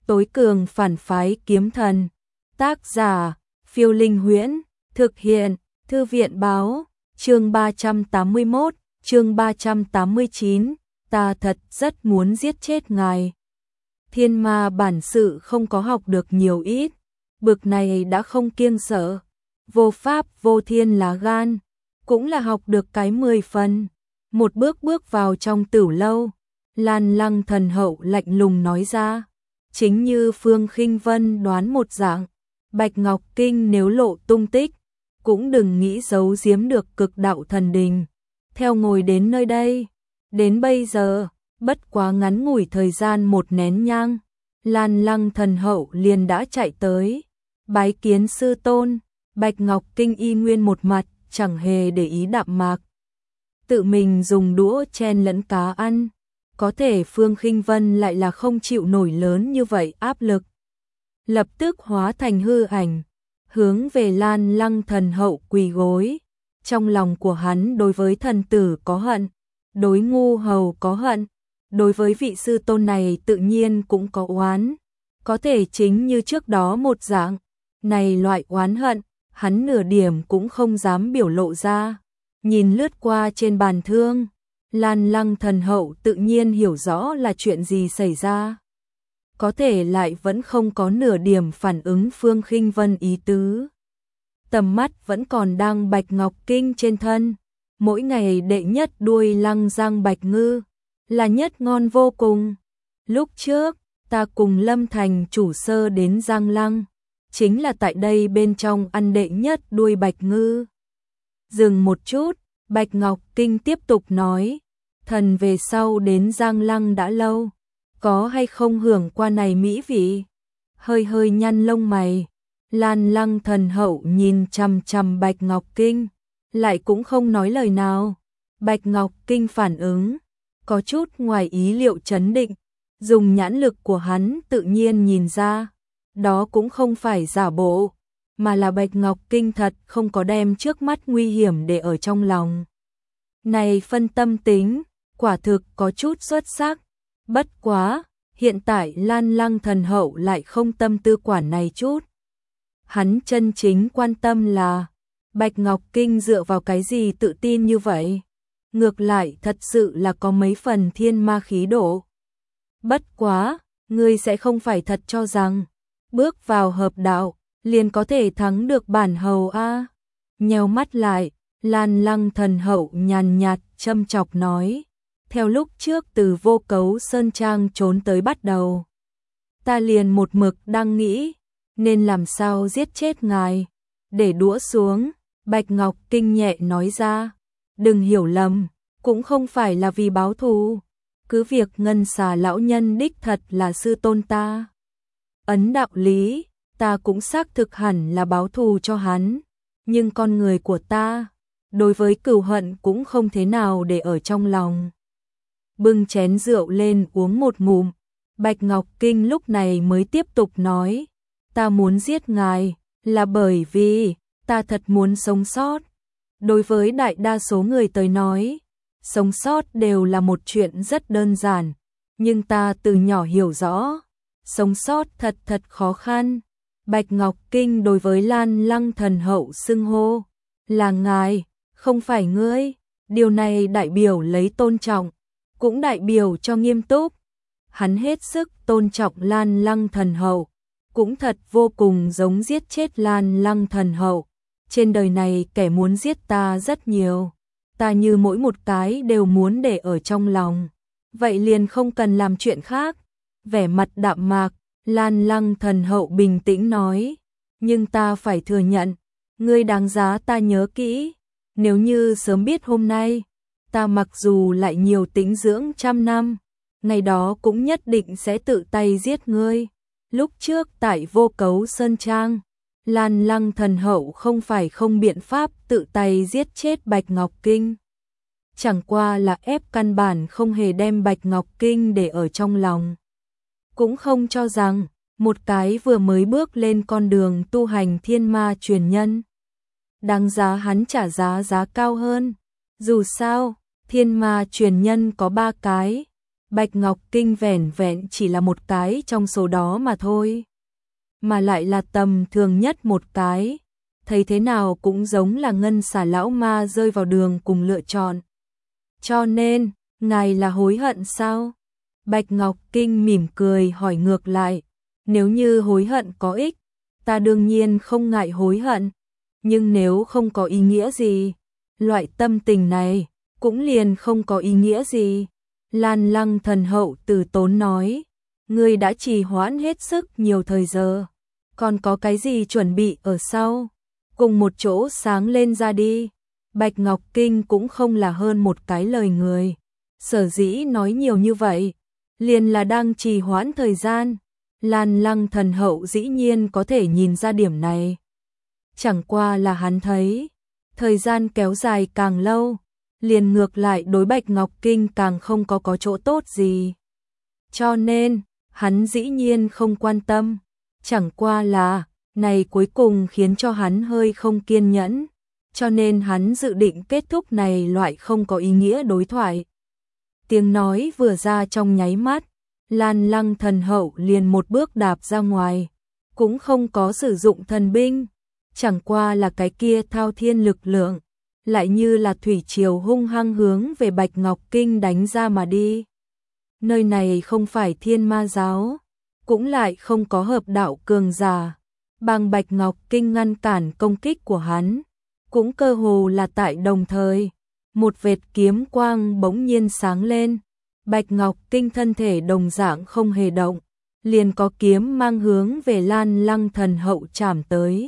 tối cường phản phái kiếm thần. Tác giả, Phiêu Linh Huyễn, thực hiện, Thư viện báo, chương 381, chương 389, ta thật rất muốn giết chết ngài. Thiên ma bản sự không có học được nhiều ít, bực này đã không kiêng sợ, vô pháp vô thiên lá gan, cũng là học được cái 10 phần. Một bước bước vào trong tửu lâu, Lan Lăng thần hậu lạnh lùng nói ra, chính như Phương Khinh Vân đoán một dạng, Bạch Ngọc Kinh nếu lộ tung tích, cũng đừng nghĩ giấu giếm được cực đạo thần đình. Theo ngồi đến nơi đây, đến bây giờ, bất quá ngắn ngủi thời gian một nén nhang, Lan Lăng thần hậu liền đã chạy tới, bái kiến sư tôn. Bạch Ngọc Kinh y nguyên một mặt, chẳng hề để ý đạm mạc. Tự mình dùng đũa chen lẫn cá ăn, có thể Phương Khinh Vân lại là không chịu nổi lớn như vậy áp lực. Lập tức hóa thành hư ảnh, hướng về Lan Lăng thần hậu quỳ gối. Trong lòng của hắn đối với thần tử có hận, đối ngu hầu có hận, đối với vị sư tôn này tự nhiên cũng có oán. Có thể chính như trước đó một dạng, này loại oán hận, hắn nửa điểm cũng không dám biểu lộ ra. Nhìn lướt qua trên bàn thương, Lan Lăng thần hậu tự nhiên hiểu rõ là chuyện gì xảy ra. Có thể lại vẫn không có nửa điểm phản ứng Phương Khinh Vân ý tứ. Tầm mắt vẫn còn đang Bạch Ngọc Kinh trên thân. Mỗi ngày đệ nhất đuôi lăng giang bạch ngư, là nhất ngon vô cùng. Lúc trước, ta cùng Lâm Thành chủ sơ đến Giang Lăng, chính là tại đây bên trong ăn đệ nhất đuôi bạch ngư. Dừng một chút, Bạch Ngọc Kinh tiếp tục nói, thần về sau đến Giang Lăng đã lâu, có hay không hưởng qua này mỹ vị? Hơi hơi nhăn lông mày, Lan Lăng thần hậu nhìn chằm chằm Bạch Ngọc Kinh, lại cũng không nói lời nào. Bạch Ngọc Kinh phản ứng, có chút ngoài ý liệu chấn định, dùng nhãn lực của hắn tự nhiên nhìn ra, đó cũng không phải giả bộ, mà là Bạch Ngọc Kinh thật không có đem trước mắt nguy hiểm để ở trong lòng. Này phân tâm tính, quả thực có chút xuất sắc, bất quá, hiện tại Lan Lăng thần hậu lại không tâm tư quản này chút. Hắn chân chính quan tâm là, Bạch Ngọc Kinh dựa vào cái gì tự tin như vậy? Ngược lại thật sự là có mấy phần thiên ma khí độ. Bất quá, ngươi sẽ không phải thật cho rằng, bước vào hợp đạo, liền có thể thắng được bản hầu a? Nheo mắt lại, Lan Lăng thần hậu nhàn nhạt châm chọc nói, theo lúc trước từ Vô Cấu Sơn Trang trốn tới bắt đầu, ta liền một mực đang nghĩ, nên làm sao giết chết ngài. Để đũa xuống, Bạch Ngọc Kinh nhẹ nói ra, đừng hiểu lầm, cũng không phải là vì báo thù, cứ việc Ngân Xà lão nhân đích thật là sư tôn ta. Ấn đạo lý, ta cũng xác thực hẳn là báo thù cho hắn, nhưng con người của ta, đối với cừu hận cũng không thế nào để ở trong lòng. Bưng chén rượu lên uống một ngụm, Bạch Ngọc Kinh lúc này mới tiếp tục nói, ta muốn giết ngài, là bởi vì, ta thật muốn sống sót. Đối với đại đa số người tới nói, sống sót đều là một chuyện rất đơn giản, nhưng ta từ nhỏ hiểu rõ, sống sót thật khó khăn. Bạch Ngọc Kinh đối với Lan Lăng thần hậu xưng hô, là ngài, không phải ngươi, điều này đại biểu lấy tôn trọng, cũng đại biểu cho nghiêm túc. Hắn hết sức tôn trọng Lan Lăng thần hậu, cũng thật vô cùng giống giết chết Lan Lăng thần hậu. Trên đời này kẻ muốn giết ta rất nhiều, ta như mỗi một cái đều muốn để ở trong lòng, vậy liền không cần làm chuyện khác. Vẻ mặt đạm mạc, Lan Lăng thần hậu bình tĩnh nói, nhưng ta phải thừa nhận, ngươi đáng giá ta nhớ kỹ. Nếu như sớm biết hôm nay, ta mặc dù lại nhiều tĩnh dưỡng trăm năm, ngày đó cũng nhất định sẽ tự tay giết ngươi. Lúc trước tại Vô Cấu Sơn Trang, Lan Lăng thần hậu không phải không biện pháp tự tay giết chết Bạch Ngọc Kinh. Chẳng qua là ép căn bản không hề đem Bạch Ngọc Kinh để ở trong lòng. Cũng không cho rằng, một cái vừa mới bước lên con đường tu hành thiên ma truyền nhân, đáng giá hắn trả giá cao hơn. Dù sao, thiên ma truyền nhân có 3 cái, Bạch Ngọc Kinh vẻn vẹn chỉ là một cái trong số đó mà thôi. Mà lại là tầm thường nhất một cái. Thấy thế nào cũng giống là ngân xà lão ma rơi vào đường cùng lựa chọn. Cho nên, ngài là hối hận sao? Bạch Ngọc Kinh mỉm cười hỏi ngược lại. Nếu như hối hận có ích, ta đương nhiên không ngại hối hận. Nhưng nếu không có ý nghĩa gì, loại tâm tình này cũng liền không có ý nghĩa gì. Lan Lăng Thần Hậu từ tốn nói. Ngươi đã trì hoãn hết sức nhiều thời giờ. Còn có cái gì chuẩn bị ở sau? Cùng một chỗ sáng lên ra đi. Bạch Ngọc Kinh cũng không là hơn một cái lời người. Sở dĩ nói nhiều như vậy, liền là đang trì hoãn thời gian. Lan Lăng Thần Hậu dĩ nhiên có thể nhìn ra điểm này. Chẳng qua là hắn thấy, thời gian kéo dài càng lâu, liền ngược lại đối Bạch Ngọc Kinh càng không có chỗ tốt gì. Cho nên, hắn dĩ nhiên không quan tâm. Chẳng qua là, này cuối cùng khiến cho hắn hơi không kiên nhẫn. Cho nên hắn dự định kết thúc này loại không có ý nghĩa đối thoại. Tiếng nói vừa ra trong nháy mắt, Lan Lăng Thần Hậu liền một bước đạp ra ngoài. Cũng không có sử dụng thần binh. Chẳng qua là cái kia thao thiên lực lượng, lại như là thủy triều hung hăng hướng về Bạch Ngọc Kinh đánh ra mà đi. Nơi này không phải Thiên Ma giáo, cũng lại không có hợp đạo cường giả. Bằng Bạch Ngọc Kinh ngăn cản công kích của hắn, cũng cơ hồ là tại đồng thời. Một vệt kiếm quang bỗng nhiên sáng lên, Bạch Ngọc Kinh thân thể đồng dạng không hề động, liền có kiếm mang hướng về Lan Lăng Thần Hậu chạm tới.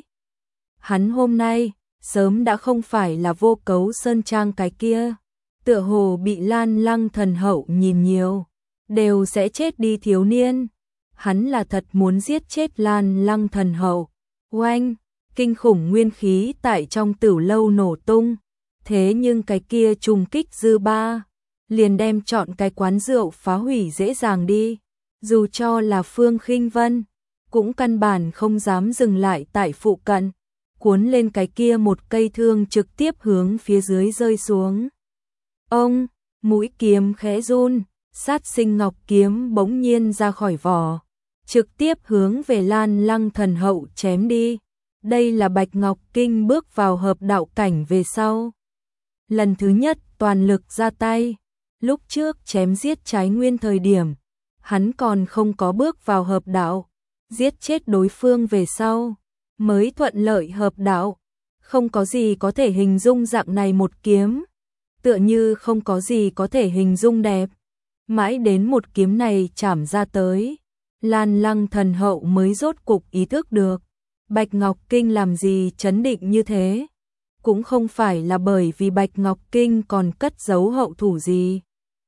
Hắn hôm nay, sớm đã không phải là Vô Cấu Sơn Trang cái kia, tựa hồ bị Lan Lăng Thần Hậu nhìn nhiều, đều sẽ chết đi thiếu niên. Hắn là thật muốn giết chết Lan Lăng Thần Hậu. Oanh, kinh khủng nguyên khí tại trong Tử Lâu nổ tung, thế nhưng cái kia trùng kích dư ba, liền đem chọn cái quán rượu phá hủy dễ dàng đi. Dù cho là Phương Khinh Vân, cũng căn bản không dám dừng lại tại phụ cận, cuốn lên cái kia một cây thương trực tiếp hướng phía dưới rơi xuống. Ông, mũi kiếm khẽ run, sát sinh ngọc kiếm bỗng nhiên ra khỏi vỏ, trực tiếp hướng về Lan Lăng Thần Hậu chém đi. Đây là Bạch Ngọc Kinh bước vào hợp đạo cảnh về sau. Lần thứ nhất toàn lực ra tay, lúc trước chém giết Trái Nguyên thời điểm, hắn còn không có bước vào hợp đạo, giết chết đối phương về sau, mới thuận lợi hợp đạo. Không có gì có thể hình dung dạng này một kiếm, tựa như không có gì có thể hình dung đẹp. Mãi đến một kiếm này chảm ra tới, Lan Lăng Thần Hậu mới rốt cục ý thức được, Bạch Ngọc Kinh làm gì chấn định như thế. Cũng không phải là bởi vì Bạch Ngọc Kinh còn cất giấu hậu thủ gì,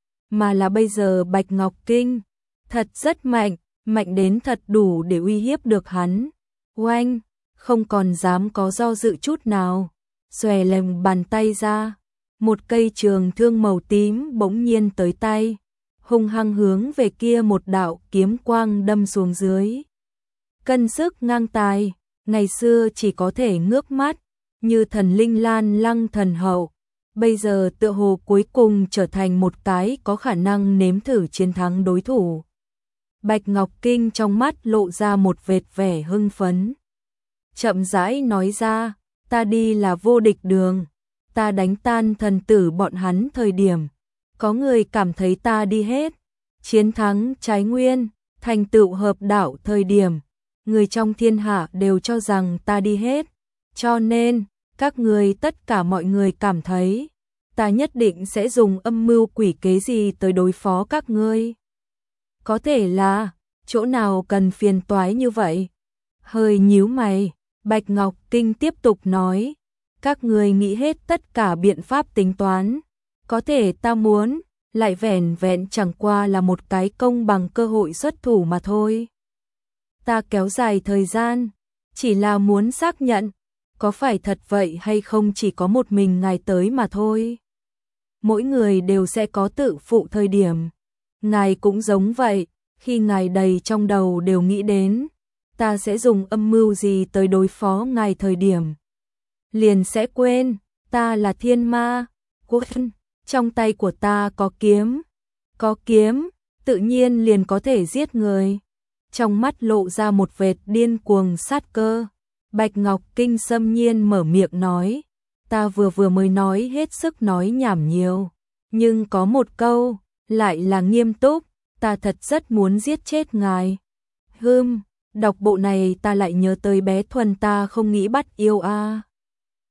mà là bây giờ Bạch Ngọc Kinh thật rất mạnh, mạnh đến thật đủ để uy hiếp được hắn. Oanh, không còn dám có do dự chút nào, xòe lềm bàn tay ra, một cây trường thương màu tím bỗng nhiên tới tay, hung hăng hướng về kia một đạo kiếm quang đâm xuống dưới. Cân sức ngang tài, ngày xưa chỉ có thể ngước mắt, như thần linh Lan Lăng Thần Hậu, bây giờ tựa hồ cuối cùng trở thành một cái có khả năng nếm thử chiến thắng đối thủ. Bạch Ngọc Kinh trong mắt lộ ra một vệt vẻ hưng phấn. Chậm rãi nói ra, ta đi là vô địch đường, ta đánh tan thần tử bọn hắn thời điểm, có người cảm thấy ta đi hết, chiến thắng Trái Nguyên, thành tựu hợp đạo thời điểm, người trong thiên hạ đều cho rằng ta đi hết, cho nên, các người tất cả mọi người cảm thấy, ta nhất định sẽ dùng âm mưu quỷ kế gì tới đối phó các ngươi. Có thể là, chỗ nào cần phiền toái như vậy? Hơi nhíu mày, Bạch Ngọc Kinh tiếp tục nói, các người nghĩ hết tất cả biện pháp tính toán, có thể ta muốn, lại vẻn vẹn chẳng qua là một cái công bằng cơ hội xuất thủ mà thôi. Ta kéo dài thời gian, chỉ là muốn xác nhận, có phải thật vậy hay không chỉ có một mình ngài tới mà thôi. Mỗi người đều sẽ có tự phụ thời điểm, ngài cũng giống vậy, khi ngài đầy trong đầu đều nghĩ đến, ta sẽ dùng âm mưu gì tới đối phó ngài thời điểm, liền sẽ quên, ta là thiên ma, quân, trong tay của ta có kiếm, tự nhiên liền có thể giết người. Trong mắt lộ ra một vệt điên cuồng sát cơ. Bạch Ngọc Kinh xâm nhiên mở miệng nói, ta vừa mới nói hết sức nói nhảm nhiều, nhưng có một câu, lại là nghiêm túc, ta thật rất muốn giết chết ngài. Đọc bộ này ta lại nhớ tới bé Thuần ta không nghĩ bắt yêu a.